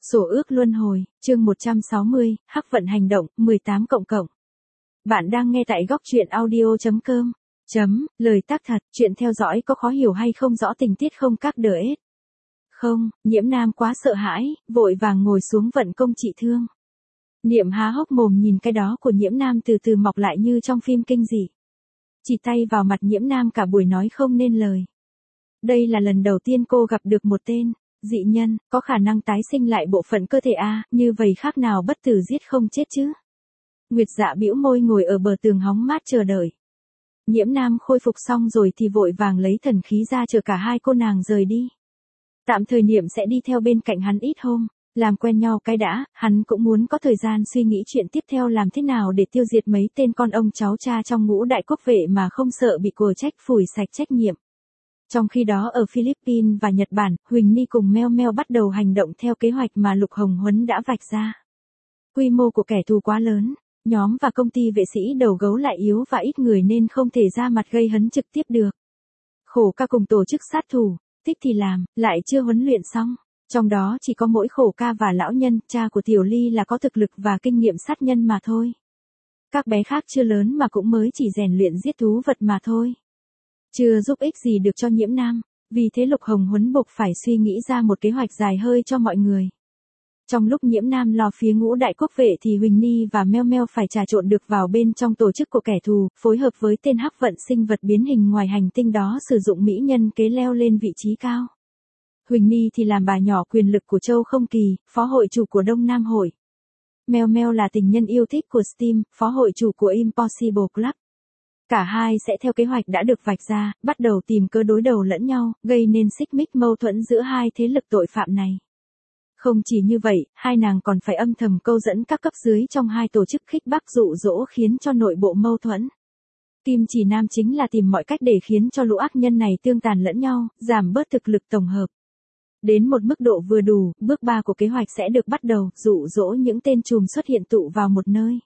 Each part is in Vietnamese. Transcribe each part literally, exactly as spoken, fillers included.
Sổ ước luân hồi, chương một trăm sáu mươi, Hắc vận hành động, mười tám cộng cộng. Bạn đang nghe tại góc truyện audio chấm com. Chấm, lời tác thật, chuyện theo dõi có khó hiểu hay không rõ tình tiết không các đỡ ết. Không, Nhiễm Nam quá sợ hãi, vội vàng ngồi xuống vận công trị thương. Niệm há hốc mồm nhìn cái đó của Nhiễm Nam từ từ mọc lại như trong phim kinh dị. Chỉ tay vào mặt Nhiễm Nam cả buổi nói không nên lời. Đây là lần đầu tiên cô gặp được một tên dị nhân, có khả năng tái sinh lại bộ phận cơ thể a, như vậy khác nào bất tử giết không chết chứ. Nguyệt Dạ bĩu môi ngồi ở bờ tường hóng mát chờ đợi. Nhiễm Nam khôi phục xong rồi thì vội vàng lấy thần khí ra chờ cả hai cô nàng rời đi. Tạm thời Niệm sẽ đi theo bên cạnh hắn ít hôm, làm quen nhau cái đã, hắn cũng muốn có thời gian suy nghĩ chuyện tiếp theo làm thế nào để tiêu diệt mấy tên con ông cháu cha trong ngũ đại quốc vệ mà không sợ bị cùa trách phủi sạch trách nhiệm. Trong khi đó ở Philippines và Nhật Bản, Huỳnh Ni cùng Meo Meo bắt đầu hành động theo kế hoạch mà Lục Hồng Huấn đã vạch ra. Quy mô của kẻ thù quá lớn, nhóm và công ty vệ sĩ đầu gấu lại yếu và ít người nên không thể ra mặt gây hấn trực tiếp được. Khổ ca cùng tổ chức sát thủ, thích thì làm, lại chưa huấn luyện xong. Trong đó chỉ có mỗi Khổ ca và lão nhân, cha của Tiểu Ly là có thực lực và kinh nghiệm sát nhân mà thôi. Các bé khác chưa lớn mà cũng mới chỉ rèn luyện giết thú vật mà thôi. Chưa giúp ích gì được cho Nhiễm Nam, vì thế Lục Hồng Huấn buộc phải suy nghĩ ra một kế hoạch dài hơi cho mọi người. Trong lúc Nhiễm Nam lo phía ngũ đại quốc vệ thì Huỳnh Ni và Meo Meo phải trà trộn được vào bên trong tổ chức của kẻ thù, phối hợp với tên hắc vận sinh vật biến hình ngoài hành tinh đó sử dụng mỹ nhân kế leo lên vị trí cao. Huỳnh Ni thì làm bà nhỏ quyền lực của Châu Không Kỳ, phó hội chủ của Đông Nam Hội. Meo Meo là tình nhân yêu thích của Steam, phó hội chủ của Impossible Club. Cả hai sẽ theo kế hoạch đã được vạch ra, bắt đầu tìm cớ đối đầu lẫn nhau, gây nên xích mích mâu thuẫn giữa hai thế lực tội phạm này. Không chỉ như vậy, hai nàng còn phải âm thầm câu dẫn các cấp dưới trong hai tổ chức khích bác dụ dỗ khiến cho nội bộ mâu thuẫn. Kim Chỉ Nam chính là tìm mọi cách để khiến cho lũ ác nhân này tương tàn lẫn nhau, giảm bớt thực lực tổng hợp. Đến một mức độ vừa đủ, bước ba của kế hoạch sẽ được bắt đầu, dụ dỗ những tên trùm xuất hiện tụ vào một nơi.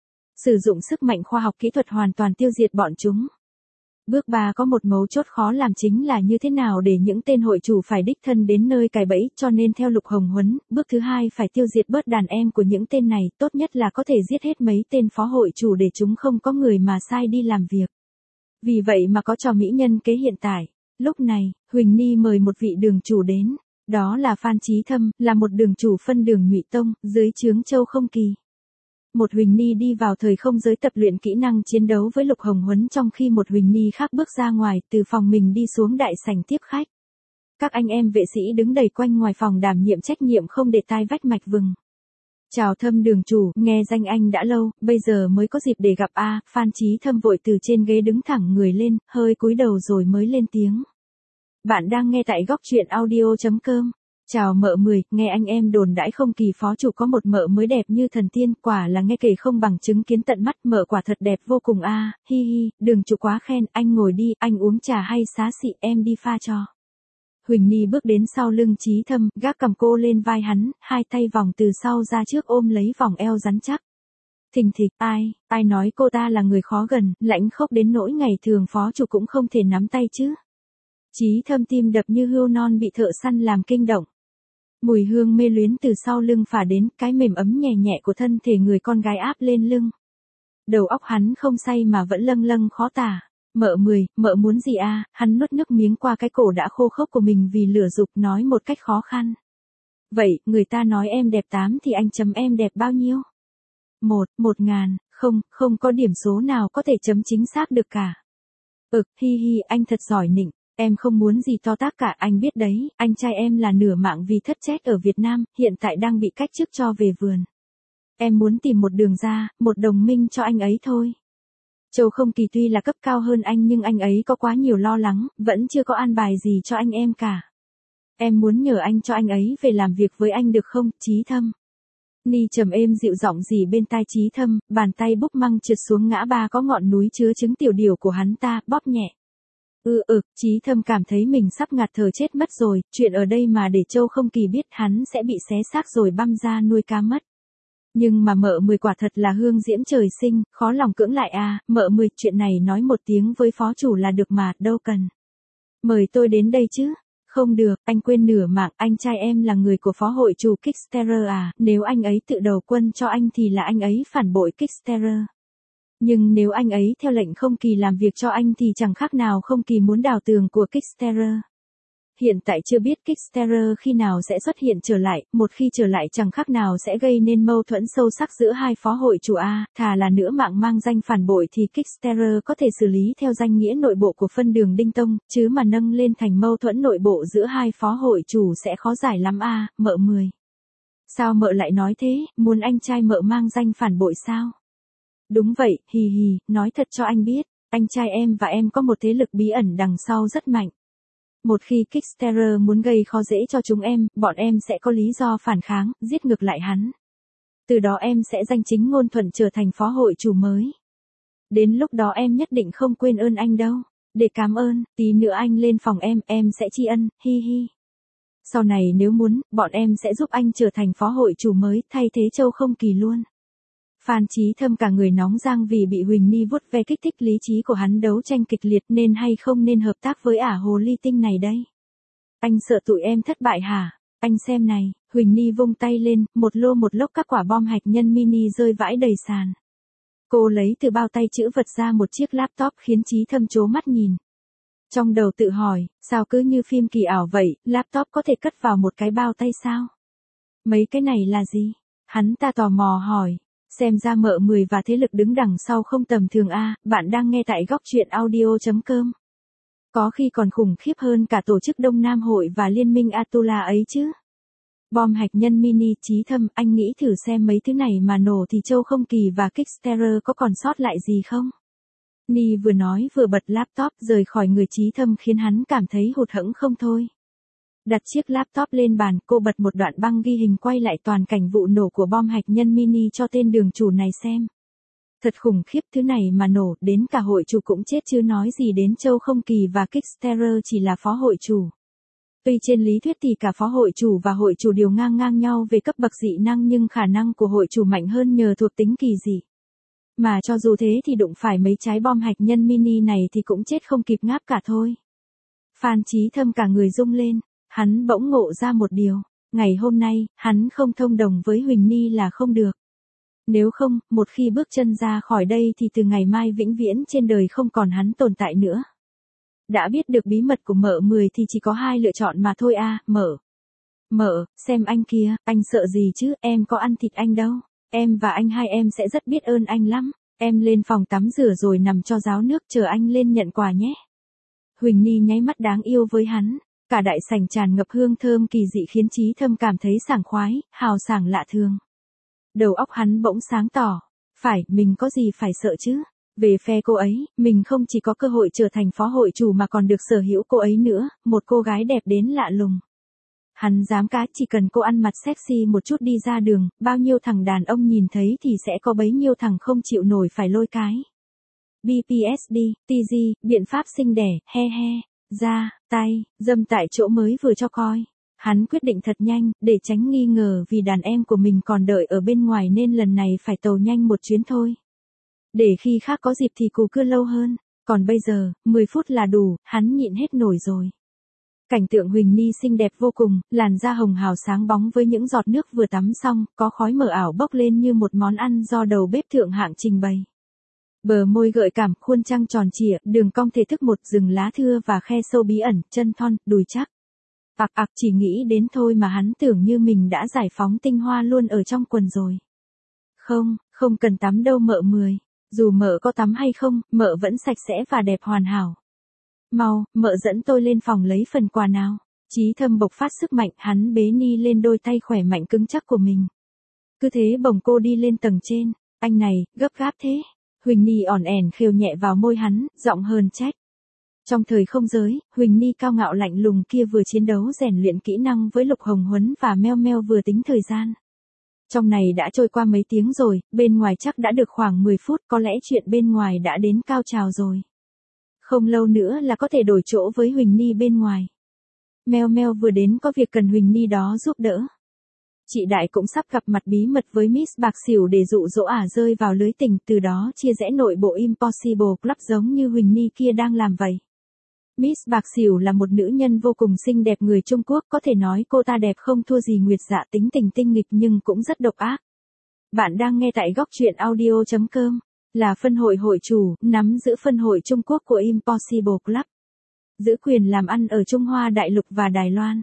Sử dụng sức mạnh khoa học kỹ thuật hoàn toàn tiêu diệt bọn chúng. Bước ba có một mấu chốt khó làm chính là như thế nào để những tên hội chủ phải đích thân đến nơi cài bẫy, cho nên theo Lục Hồng Huấn, bước thứ hai phải tiêu diệt bớt đàn em của những tên này, tốt nhất là có thể giết hết mấy tên phó hội chủ để chúng không có người mà sai đi làm việc. Vì vậy mà có trò mỹ nhân kế hiện tại. Lúc này, Huỳnh Ni mời một vị đường chủ đến, đó là Phan Chí Thâm, là một đường chủ phân đường Ngụy Tông, dưới trướng Châu Không Kỳ. Một Huỳnh Ni đi vào thời không giới tập luyện kỹ năng chiến đấu với Lục Hồng Huấn trong khi một Huỳnh Ni khác bước ra ngoài từ phòng mình đi xuống đại sảnh tiếp khách. Các anh em vệ sĩ đứng đầy quanh ngoài phòng đảm nhiệm trách nhiệm không để tai vách mạch vừng. Chào Thâm đường chủ, nghe danh anh đã lâu, bây giờ mới có dịp để gặp a. Phan Chí Thâm vội từ trên ghế đứng thẳng người lên, hơi cúi đầu rồi mới lên tiếng. Bạn đang nghe tại góc truyện audio chấm com. Chào mợ mười, nghe anh em đồn đãi Không Kỳ phó chủ có một mợ mới đẹp như thần tiên, quả là nghe kể không bằng chứng kiến tận mắt, mợ quả thật đẹp vô cùng a. À, hi hi, đường chủ quá khen, anh ngồi đi, anh uống trà hay xá xị, em đi pha cho. Huỳnh Ni bước đến sau lưng Chí Thâm, gác cầm cô lên vai hắn, hai tay vòng từ sau ra trước ôm lấy vòng eo rắn chắc. Thình thịch, ai, ai nói cô ta là người khó gần, lãnh khốc đến nỗi ngày thường phó chủ cũng không thể nắm tay chứ. Chí Thâm tim đập như hươu non bị thợ săn làm kinh động. Mùi hương mê luyến từ sau lưng phả đến, cái mềm ấm nhẹ nhẹ của thân thể người con gái áp lên lưng. Đầu óc hắn không say mà vẫn lâng lâng khó tả. Mợ mười, mợ muốn gì a? À? Hắn nuốt nước miếng qua cái cổ đã khô khốc của mình vì lửa dục, nói một cách khó khăn. Vậy, người ta nói em đẹp tám thì anh chấm em đẹp bao nhiêu? Một, một ngàn, không, không có điểm số nào có thể chấm chính xác được cả. Ực, hi hi, anh thật giỏi nịnh. Em không muốn gì to tác cả, anh biết đấy, anh trai em là nửa mạng vì thất chết ở Việt Nam, hiện tại đang bị cách chức cho về vườn. Em muốn tìm một đường ra, một đồng minh cho anh ấy thôi. Châu Không Kỳ tuy là cấp cao hơn anh nhưng anh ấy có quá nhiều lo lắng, vẫn chưa có an bài gì cho anh em cả. Em muốn nhờ anh cho anh ấy về làm việc với anh được không, Chí Thâm? Ni trầm êm dịu giọng gì bên tai Chí Thâm, bàn tay búp măng trượt xuống ngã ba có ngọn núi chứa trứng tiểu điều của hắn ta, bóp nhẹ. Ừ ừ, Chí Thâm cảm thấy mình sắp ngạt thở chết mất rồi, chuyện ở đây mà để Châu Không Kỳ biết hắn sẽ bị xé xác rồi băm ra nuôi cá mất. Nhưng mà mợ mười quả thật là hương diễm trời sinh, khó lòng cưỡng lại à, mợ mười, chuyện này nói một tiếng với phó chủ là được mà, đâu cần. Mời tôi đến đây chứ, Không được, anh quên nửa mạng, anh trai em là người của phó hội chủ Kickstarter à, nếu anh ấy tự đầu quân cho anh thì là anh ấy phản bội Kickstarter. Nhưng nếu anh ấy theo lệnh không kỳ làm việc cho anh thì chẳng khác nào không kỳ muốn đào tường của Kickstarter. Hiện tại chưa biết Kickstarter khi nào sẽ xuất hiện trở lại, một khi trở lại chẳng khác nào sẽ gây nên mâu thuẫn sâu sắc giữa hai phó hội chủ A, thà là nữa mạng mang danh phản bội thì Kickstarter có thể xử lý theo danh nghĩa nội bộ của phân đường Đinh Tông, chứ mà nâng lên thành mâu thuẫn nội bộ giữa hai phó hội chủ sẽ khó giải lắm a, mợ mười. Sao mợ lại nói thế, muốn anh trai mợ mang danh phản bội sao? Đúng vậy, hì hì, nói thật cho anh biết, anh trai em và em có một thế lực bí ẩn đằng sau rất mạnh. Một khi Kickstarter muốn gây khó dễ cho chúng em, bọn em sẽ có lý do phản kháng, giết ngược lại hắn. Từ đó em sẽ danh chính ngôn thuận trở thành phó hội chủ mới. Đến lúc đó em nhất định không quên ơn anh đâu. Để cảm ơn, tí nữa anh lên phòng em, em sẽ tri ân, hi hi. Sau này nếu muốn, bọn em sẽ giúp anh trở thành phó hội chủ mới, thay thế Châu Không Kỳ luôn. Phan Chí Thâm cả người nóng giang vì bị Huỳnh Ni vuốt ve kích thích lý trí của hắn đấu tranh kịch liệt, nên hay không nên hợp tác với ả hồ ly tinh này đây. Anh sợ tụi em thất bại hả? Anh xem này, Huỳnh Ni vung tay lên, một lô một lốc các quả bom hạt nhân mini rơi vãi đầy sàn. Cô lấy từ bao tay chữ vật ra một chiếc laptop khiến Chí Thâm trố mắt nhìn. Trong đầu tự hỏi, sao cứ như phim kỳ ảo vậy, laptop có thể cất vào một cái bao tay sao? Mấy cái này là gì? Hắn ta tò mò hỏi. Xem ra mợ mười và thế lực đứng đằng sau không tầm thường a, bạn đang nghe tại góc truyện audio chấm com. Có khi còn khủng khiếp hơn cả tổ chức Đông Nam Hội và Liên minh Atula ấy chứ. Bom hạt nhân mini, Chí Thâm, anh nghĩ thử xem mấy thứ này mà nổ thì Châu Không Kỳ và Kickstarter có còn sót lại gì không? Ni vừa nói vừa bật laptop rời khỏi người Chí Thâm khiến hắn cảm thấy hụt hẫng không thôi. Đặt chiếc laptop lên bàn, cô bật một đoạn băng ghi hình quay lại toàn cảnh vụ nổ của bom hạt nhân mini cho tên đường chủ này xem. Thật khủng khiếp, thứ này mà nổ, đến cả hội chủ cũng chết chứ nói gì đến Châu Không Kỳ và Kickstarter chỉ là phó hội chủ. Tuy trên lý thuyết thì cả phó hội chủ và hội chủ đều ngang ngang nhau về cấp bậc dị năng, nhưng khả năng của hội chủ mạnh hơn nhờ thuộc tính kỳ dị. Mà cho dù thế thì đụng phải mấy trái bom hạt nhân mini này thì cũng chết không kịp ngáp cả thôi. Phan Chí Thâm cả người rung lên. Hắn bỗng ngộ ra một điều, ngày hôm nay, hắn không thông đồng với Huỳnh Ni là không được. Nếu không, một khi bước chân ra khỏi đây thì từ ngày mai vĩnh viễn trên đời không còn hắn tồn tại nữa. Đã biết được bí mật của mợ mười thì chỉ có hai lựa chọn mà thôi a, à, mợ. Mợ, xem anh kia, anh sợ gì chứ, em có ăn thịt anh đâu. Em và anh hai em sẽ rất biết ơn anh lắm. Em lên phòng tắm rửa rồi nằm cho ráo nước chờ anh lên nhận quà nhé. Huỳnh Ni nháy mắt đáng yêu với hắn. Cả đại sảnh tràn ngập hương thơm kỳ dị khiến Chí Thâm cảm thấy sảng khoái, hào sảng lạ thường. Đầu óc hắn bỗng sáng tỏ. Phải, mình có gì phải sợ chứ? Về phe cô ấy, mình không chỉ có cơ hội trở thành phó hội chủ mà còn được sở hữu cô ấy nữa, một cô gái đẹp đến lạ lùng. Hắn dám cá chỉ cần cô ăn mặc sexy một chút đi ra đường, bao nhiêu thằng đàn ông nhìn thấy thì sẽ có bấy nhiêu thằng không chịu nổi phải lôi cái. bê pê ét đê, tê giê, biện pháp sinh đẻ, he he. Da, tay, dâm tại chỗ mới vừa cho coi. Hắn quyết định thật nhanh, để tránh nghi ngờ vì đàn em của mình còn đợi ở bên ngoài nên lần này phải tàu nhanh một chuyến thôi. Để khi khác có dịp thì cù cưa lâu hơn, còn bây giờ, mười phút là đủ, hắn nhịn hết nổi rồi. Cảnh tượng Huỳnh Ni xinh đẹp vô cùng, làn da hồng hào sáng bóng với những giọt nước vừa tắm xong, có khói mờ ảo bốc lên như một món ăn do đầu bếp thượng hạng trình bày. Bờ môi gợi cảm, khuôn trăng tròn trịa, đường cong thể thức một rừng lá thưa và khe sâu bí ẩn, chân thon, đùi chắc. Ặc ặc chỉ nghĩ đến thôi mà hắn tưởng như mình đã giải phóng tinh hoa luôn ở trong quần rồi. Không, không cần tắm đâu mợ mười. Dù mợ có tắm hay không, mợ vẫn sạch sẽ và đẹp hoàn hảo. Mau, mợ dẫn tôi lên phòng lấy phần quà nào. Chí Thâm bộc phát sức mạnh, hắn bế Ni lên đôi tay khỏe mạnh cứng chắc của mình. Cứ thế bồng cô đi lên tầng trên. Anh này, gấp gáp thế. Huỳnh Ni ỏn ẻn khều nhẹ vào môi hắn, giọng hờn trách. Trong thời không giới, Huỳnh Ni cao ngạo lạnh lùng kia vừa chiến đấu rèn luyện kỹ năng với Lục Hồng Huấn và Meo Meo vừa tính thời gian. Trong này đã trôi qua mấy tiếng rồi, bên ngoài chắc đã được khoảng mười phút, có lẽ chuyện bên ngoài đã đến cao trào rồi. Không lâu nữa là có thể đổi chỗ với Huỳnh Ni bên ngoài. Meo Meo vừa đến có việc cần Huỳnh Ni đó giúp đỡ. Chị Đại cũng sắp gặp mặt bí mật với Miss Bạc Xỉu để dụ dỗ ả rơi vào lưới tình, từ đó chia rẽ nội bộ Impossible Club giống như Huỳnh Ni kia đang làm vậy. Miss Bạc Xỉu là một nữ nhân vô cùng xinh đẹp người Trung Quốc, có thể nói cô ta đẹp không thua gì Nguyệt Dạ, tính tình tinh nghịch nhưng cũng rất độc ác. Bạn đang nghe tại góc truyện audio chấm com, là phân hội hội chủ, nắm giữ phân hội Trung Quốc của Impossible Club. Giữ quyền làm ăn ở Trung Hoa Đại Lục và Đài Loan.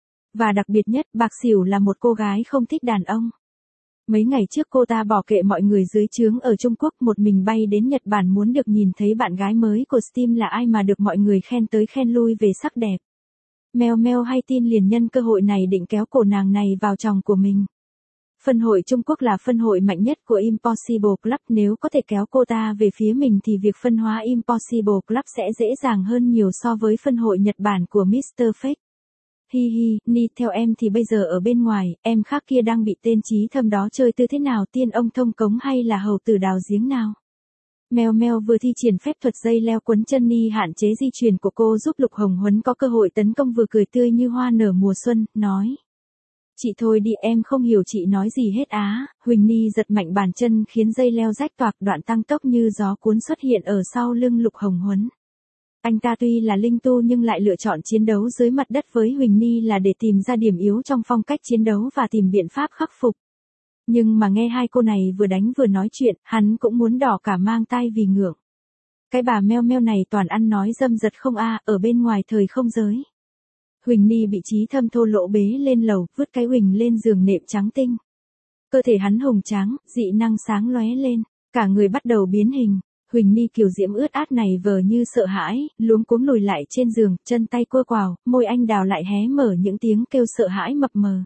Và đặc biệt nhất, Bạc Xỉu là một cô gái không thích đàn ông. Mấy ngày trước cô ta bỏ kệ mọi người dưới trướng ở Trung Quốc, một mình bay đến Nhật Bản muốn được nhìn thấy bạn gái mới của Steam là ai mà được mọi người khen tới khen lui về sắc đẹp. Mèo mèo hay tin liền nhân cơ hội này định kéo cổ nàng này vào chồng của mình. Phân hội Trung Quốc là phân hội mạnh nhất của Impossible Club, nếu có thể kéo cô ta về phía mình thì việc phân hóa Impossible Club sẽ dễ dàng hơn nhiều so với phân hội Nhật Bản của mít tơ Fake. Hi hi, Ni, theo em thì bây giờ ở bên ngoài, em khác kia đang bị tên Chí Thâm đó chơi tư thế nào, tiên ông thông cống hay là hầu tử đào giếng nào? Mèo mèo vừa thi triển phép thuật dây leo quấn chân Ni hạn chế di chuyển của cô giúp Lục Hồng Huấn có cơ hội tấn công, vừa cười tươi như hoa nở mùa xuân, nói. Chị thôi đi, em không hiểu chị nói gì hết á. Huỳnh Ni giật mạnh bàn chân khiến dây leo rách toạc, đoạn tăng tốc như gió cuốn xuất hiện ở sau lưng Lục Hồng Huấn. Anh ta tuy là linh tu nhưng lại lựa chọn chiến đấu dưới mặt đất với Huỳnh Ni là để tìm ra điểm yếu trong phong cách chiến đấu và tìm biện pháp khắc phục. Nhưng mà nghe hai cô này vừa đánh vừa nói chuyện, hắn cũng muốn đỏ cả mang tai vì ngượng. Cái bà meo meo này toàn ăn nói dâm dật không a, ở bên ngoài thời không giới. Huỳnh Ni bị Chí Thâm thô lỗ bế lên lầu, vứt cái Huỳnh lên giường nệm trắng tinh. Cơ thể hắn hồng trắng, dị năng sáng lóe lên, cả người bắt đầu biến hình. Huỳnh Ni kiều diễm ướt át này vờ như sợ hãi, luống cuống lùi lại trên giường, chân tay cua quào, môi anh đào lại hé mở những tiếng kêu sợ hãi mập mờ.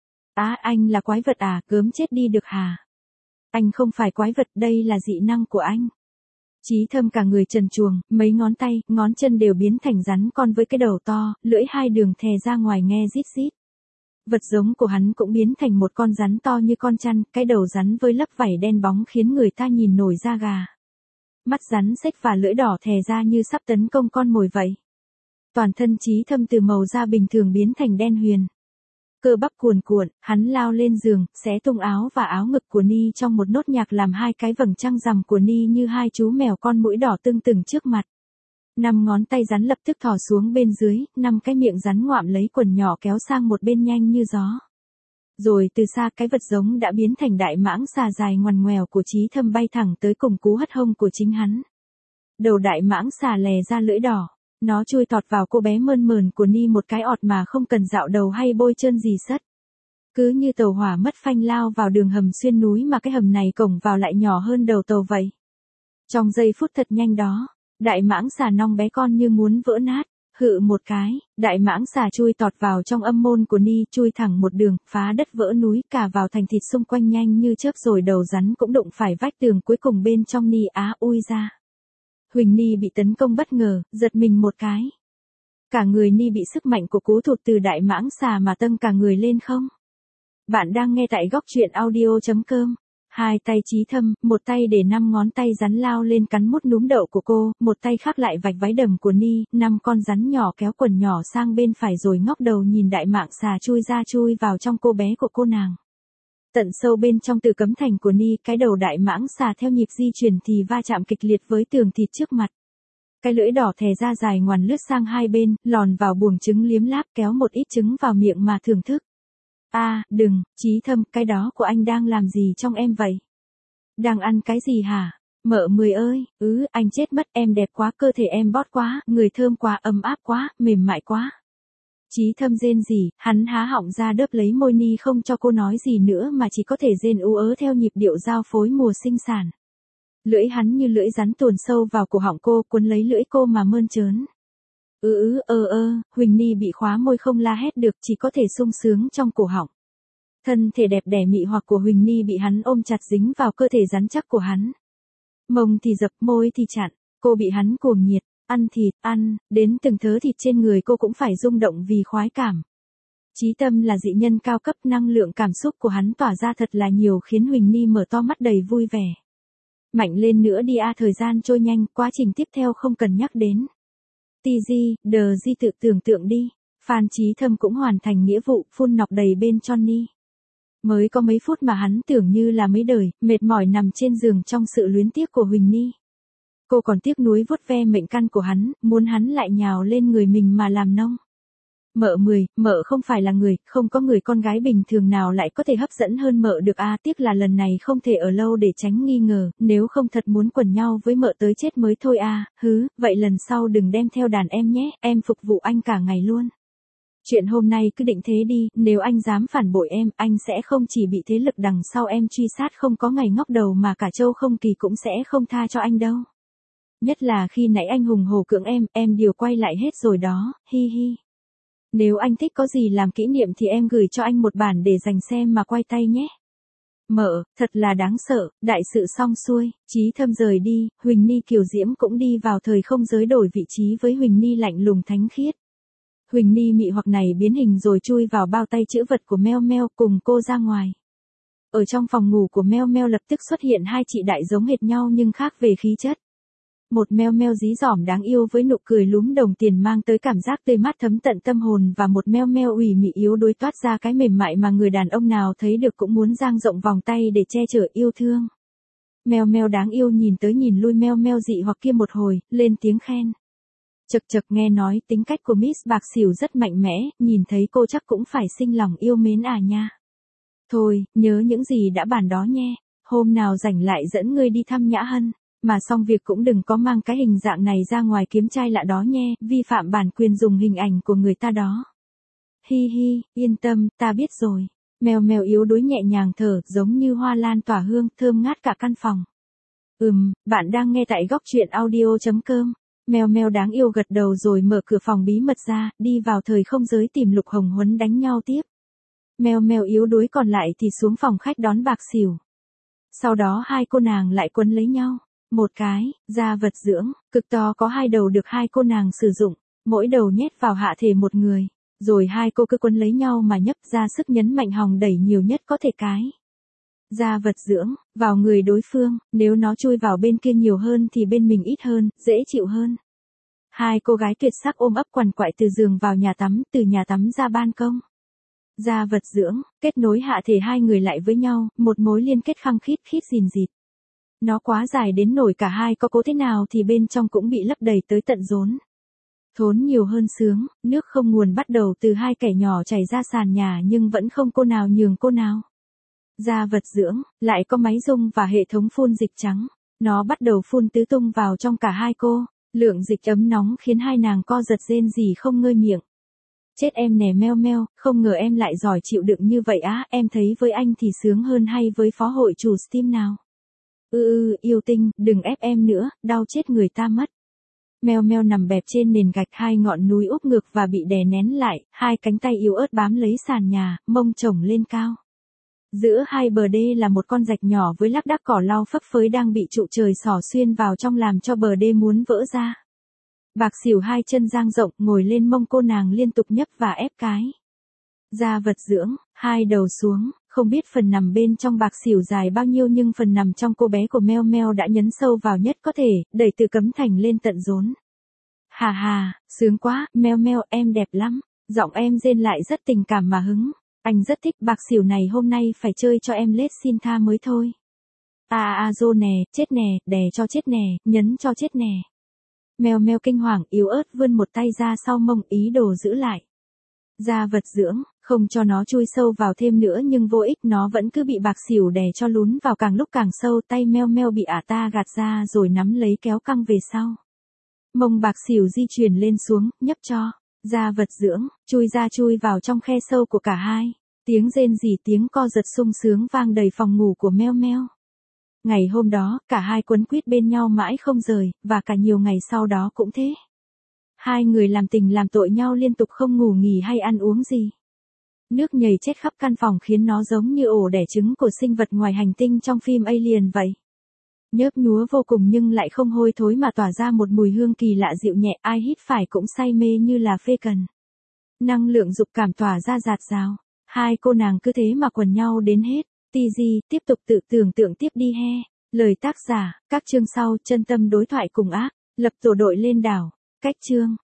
Á, anh là quái vật à, gớm chết đi được hả? Anh không phải quái vật, đây là dị năng của anh. Chí Thâm cả người trần truồng, mấy ngón tay, ngón chân đều biến thành rắn con với cái đầu to, lưỡi hai đường thè ra ngoài nghe rít rít. Vật giống của hắn cũng biến thành một con rắn to như con chăn, cái đầu rắn với lớp vảy đen bóng khiến người ta nhìn nổi da gà. Mắt rắn xếch và lưỡi đỏ thè ra như sắp tấn công con mồi vậy. Toàn thân Chí Thâm từ màu da bình thường biến thành đen huyền. Cơ bắp cuồn cuộn, hắn lao lên giường, xé tung áo và áo ngực của Ni trong một nốt nhạc làm hai cái vầng trăng rằm của Ni như hai chú mèo con mũi đỏ tưng từng trước mặt. Năm ngón tay rắn lập tức thò xuống bên dưới, năm cái miệng rắn ngoạm lấy quần nhỏ kéo sang một bên nhanh như gió. Rồi từ xa cái vật giống đã biến thành đại mãng xà dài ngoằn ngoèo của Chí Thâm bay thẳng tới cùng cú hất hông của chính hắn. Đầu đại mãng xà lè ra lưỡi đỏ. Nó chui tọt vào cô bé mơn mờn của Ni một cái ọt mà không cần dạo đầu hay bôi trơn gì sất. Cứ như tàu hỏa mất phanh lao vào đường hầm xuyên núi mà cái hầm này cổng vào lại nhỏ hơn đầu tàu vậy. Trong giây phút thật nhanh đó, đại mãng xà nong bé con như muốn vỡ nát, hự một cái, đại mãng xà chui tọt vào trong âm môn của Ni, chui thẳng một đường, phá đất vỡ núi, cả vào thành thịt xung quanh nhanh như chớp, rồi đầu rắn cũng đụng phải vách tường cuối cùng bên trong Ni á ui ra. Huỳnh Ni bị tấn công bất ngờ, giật mình một cái. Cả người Ni bị sức mạnh của cú thụt từ đại mãng xà mà tâng cả người lên không. Bạn đang nghe tại góc truyện audio chấm com. Hai tay Chí Thâm, một tay để năm ngón tay rắn lao lên cắn mút núm đậu của cô, một tay khác lại vạch váy đầm của Ni, năm con rắn nhỏ kéo quần nhỏ sang bên phải rồi ngóc đầu nhìn đại mãng xà chui ra chui vào trong cô bé của cô nàng. Tận sâu bên trong từ cấm thành của Ni, cái đầu đại mãng xà theo nhịp di chuyển thì va chạm kịch liệt với tường thịt trước mặt. Cái lưỡi đỏ thè ra dài ngoằn lướt sang hai bên, lòn vào buồng trứng liếm láp, kéo một ít trứng vào miệng mà thưởng thức. A, à, đừng, Chí Thâm, cái đó của anh đang làm gì trong em vậy? Đang ăn cái gì hả? Mợ mười ơi, ứ, anh chết mất, em đẹp quá, cơ thể em bót quá, người thơm quá, ấm áp quá, mềm mại quá. Chí Thâm rên rỉ, hắn há họng ra đớp lấy môi Ni không cho cô nói gì nữa mà chỉ có thể rên ú ớ theo nhịp điệu giao phối mùa sinh sản. Lưỡi hắn như lưỡi rắn tuồn sâu vào cổ họng cô, cuốn lấy lưỡi cô mà mơn trớn. Ư ư ơ ơ, Huỳnh Ni bị khóa môi không la hét được, chỉ có thể sung sướng trong cổ họng. Thân thể đẹp đẽ mị hoặc của Huỳnh Ni bị hắn ôm chặt dính vào cơ thể rắn chắc của hắn. Mông thì dập, môi thì chặn, cô bị hắn cuồng nhiệt. Ăn thịt, ăn, đến từng thớ thịt trên người cô cũng phải rung động vì khoái cảm. Chí Tâm là dị nhân cao cấp, năng lượng cảm xúc của hắn tỏa ra thật là nhiều khiến Huỳnh Ni mở to mắt đầy vui vẻ. Mạnh lên nữa đi a, thời gian trôi nhanh, quá trình tiếp theo không cần nhắc đến. Tì di, đờ di tự tưởng tượng đi, Phan Chí Thâm cũng hoàn thành nghĩa vụ, phun nọc đầy bên Johnny. Mới có mấy phút mà hắn tưởng như là mấy đời, mệt mỏi nằm trên giường trong sự luyến tiếc của Huỳnh Ni. Cô còn tiếc nuối vuốt ve mệnh căn của hắn, muốn hắn lại nhào lên người mình mà làm nông. Mợ mười, mợ không phải là người, không có người con gái bình thường nào lại có thể hấp dẫn hơn mợ được à, tiếc là lần này không thể ở lâu để tránh nghi ngờ, nếu không thật muốn quần nhau với mợ tới chết mới thôi à, hứ, vậy lần sau đừng đem theo đàn em nhé, em phục vụ anh cả ngày luôn. Chuyện hôm nay cứ định thế đi, nếu anh dám phản bội em, anh sẽ không chỉ bị thế lực đằng sau em truy sát không có ngày ngóc đầu mà cả Châu Không Kỳ cũng sẽ không tha cho anh đâu. Nhất là khi nãy anh hùng hổ cưỡng em, em điều quay lại hết rồi đó, hi hi. Nếu anh thích có gì làm kỷ niệm thì em gửi cho anh một bản để dành xem mà quay tay nhé. Mợ, thật là đáng sợ, đại sự xong xuôi, Chí Thâm rời đi, Huỳnh Ni kiều diễm cũng đi vào thời không giới đổi vị trí với Huỳnh Ni lạnh lùng thánh khiết. Huỳnh Ni mị hoặc này biến hình rồi chui vào bao tay chữ vật của Meo Meo cùng cô ra ngoài. Ở trong phòng ngủ của Meo Meo lập tức xuất hiện hai chị đại giống hệt nhau nhưng khác về khí chất. Một Meo Meo dí dỏm đáng yêu với nụ cười lúm đồng tiền mang tới cảm giác tươi mát thấm tận tâm hồn và một Meo Meo ủy mị yếu đuối toát ra cái mềm mại mà người đàn ông nào thấy được cũng muốn dang rộng vòng tay để che chở yêu thương. Meo Meo đáng yêu nhìn tới nhìn lui Meo Meo dị hoặc kia một hồi, lên tiếng khen. Chật chật nghe nói tính cách của Miss Bạc Xỉu rất mạnh mẽ, nhìn thấy cô chắc cũng phải sinh lòng yêu mến à nha. Thôi, nhớ những gì đã bàn đó nhé, hôm nào rảnh lại dẫn ngươi đi thăm Nhã Hân. Mà xong việc cũng đừng có mang cái hình dạng này ra ngoài kiếm trai lạ đó nhé, vi phạm bản quyền dùng hình ảnh của người ta đó. Hi hi, yên tâm, ta biết rồi. Mèo mèo yếu đuối nhẹ nhàng thở, giống như hoa lan tỏa hương, thơm ngát cả căn phòng. Ừm, bạn đang nghe tại góc truyện audio chấm com. Mèo mèo đáng yêu gật đầu rồi mở cửa phòng bí mật ra, đi vào thời không giới tìm Lục Hồng Huấn đánh nhau tiếp. Mèo mèo yếu đuối còn lại thì xuống phòng khách đón Bạc Xỉu. Sau đó hai cô nàng lại quấn lấy nhau. Một cái, da vật dưỡng, cực to có hai đầu được hai cô nàng sử dụng, mỗi đầu nhét vào hạ thể một người, rồi hai cô cứ quấn lấy nhau mà nhấp ra sức nhấn mạnh hòng đẩy nhiều nhất có thể cái. Da vật dưỡng, vào người đối phương, nếu nó chui vào bên kia nhiều hơn thì bên mình ít hơn, dễ chịu hơn. Hai cô gái tuyệt sắc ôm ấp quằn quại từ giường vào nhà tắm, từ nhà tắm ra ban công. Da vật dưỡng, kết nối hạ thể hai người lại với nhau, một mối liên kết khăng khít khít rìn rịt. Nó quá dài đến nổi cả hai có cố thế nào thì bên trong cũng bị lấp đầy tới tận rốn. Thốn nhiều hơn sướng, nước không nguồn bắt đầu từ hai kẻ nhỏ chảy ra sàn nhà nhưng vẫn không cô nào nhường cô nào. Da vật dưỡng, lại có máy rung và hệ thống phun dịch trắng. Nó bắt đầu phun tứ tung vào trong cả hai cô. Lượng dịch ấm nóng khiến hai nàng co giật rên rỉ không ngơi miệng. Chết em nè Meo Meo, không ngờ em lại giỏi chịu đựng như vậy á, em thấy với anh thì sướng hơn hay với phó hội chủ Steam nào. Ừ ừ, yêu tinh, đừng ép em nữa, đau chết người ta mất. Meo Meo nằm bẹp trên nền gạch hai ngọn núi úp ngược và bị đè nén lại, hai cánh tay yếu ớt bám lấy sàn nhà, mông chồng lên cao. Giữa hai bờ đê là một con rạch nhỏ với lác đác cỏ lau phấp phới đang bị trụ trời xỏ xuyên vào trong làm cho bờ đê muốn vỡ ra. Bạc Xỉu hai chân dang rộng ngồi lên mông cô nàng liên tục nhấp và ép cái. Da vật dưỡng, hai đầu xuống, không biết phần nằm bên trong Bạc Xỉu dài bao nhiêu nhưng phần nằm trong cô bé của Meo Meo đã nhấn sâu vào nhất có thể, đẩy từ cấm thành lên tận rốn. Hà hà, sướng quá, Meo Meo em đẹp lắm, giọng em rên lại rất tình cảm mà hứng. Anh rất thích Bạc Xỉu này hôm nay phải chơi cho em lết xin tha mới thôi. À à dô nè, chết nè, đè cho chết nè, nhấn cho chết nè. Meo Meo kinh hoàng yếu ớt vươn một tay ra sau mông ý đồ giữ lại. Da vật dưỡng, không cho nó chui sâu vào thêm nữa nhưng vô ích nó vẫn cứ bị Bạc Xỉu đè cho lún vào càng lúc càng sâu tay Meo Meo bị ả ta gạt ra rồi nắm lấy kéo căng về sau. Mông Bạc Xỉu di chuyển lên xuống, nhấp cho. Da vật dưỡng, chui ra chui vào trong khe sâu của cả hai. Tiếng rên rỉ tiếng co giật sung sướng vang đầy phòng ngủ của Meo Meo. Ngày hôm đó, cả hai quấn quýt bên nhau mãi không rời, và cả nhiều ngày sau đó cũng thế. Hai người làm tình làm tội nhau liên tục không ngủ nghỉ hay ăn uống gì. Nước nhầy chết khắp căn phòng khiến nó giống như ổ đẻ trứng của sinh vật ngoài hành tinh trong phim Alien vậy. Nhớp nhúa vô cùng nhưng lại không hôi thối mà tỏa ra một mùi hương kỳ lạ dịu nhẹ, ai hít phải cũng say mê như là phê cần. Năng lượng dục cảm tỏa ra dạt dào. Hai cô nàng cứ thế mà quần nhau đến hết. tê giê, tiếp tục tự tưởng tượng tiếp đi he. Lời tác giả, các chương sau, chân tâm đối thoại cùng ác, lập tổ đội lên đảo. Cách chương.